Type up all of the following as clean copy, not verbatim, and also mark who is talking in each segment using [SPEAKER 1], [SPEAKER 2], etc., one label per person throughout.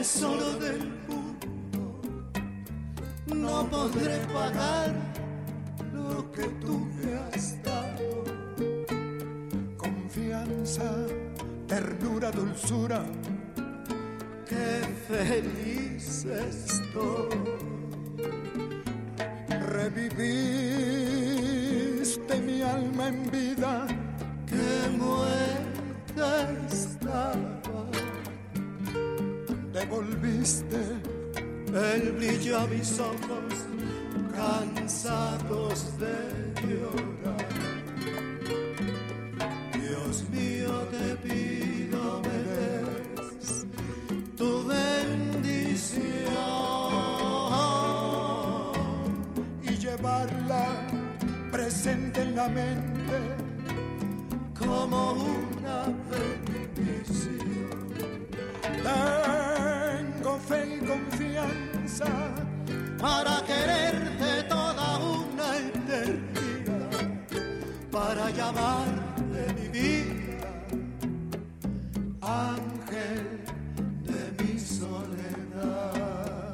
[SPEAKER 1] tesoro del mundo, no podré pagar lo que tú me has dado.
[SPEAKER 2] Confianza, ternura, dulzura,
[SPEAKER 1] qué feliz estoy.
[SPEAKER 2] Reviviste mi alma en vida,
[SPEAKER 1] que muerta estaba.
[SPEAKER 2] Devolviste
[SPEAKER 1] el brillo a mis ojos, cansados de llorar. Dios mío, te pido me des tu bendición
[SPEAKER 2] y llevarla presente en la mente
[SPEAKER 1] como una bendición.
[SPEAKER 2] Tengo fe y confianza
[SPEAKER 1] para quererte toda una eternidad, para llamarte mi vida, ángel de mi soledad.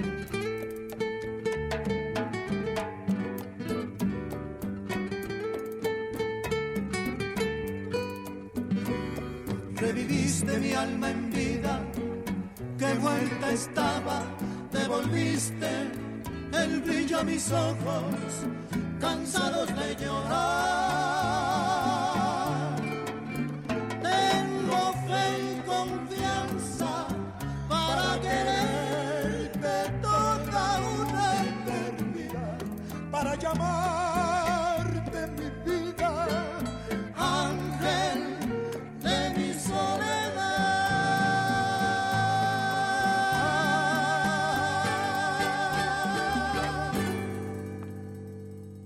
[SPEAKER 1] Reviviste mi alma en vida, que muerta estaba, devolviste el brillo a mis ojos, cansados de llorar. Tengo fe y confianza para quererte toda una eternidad,
[SPEAKER 2] para llamar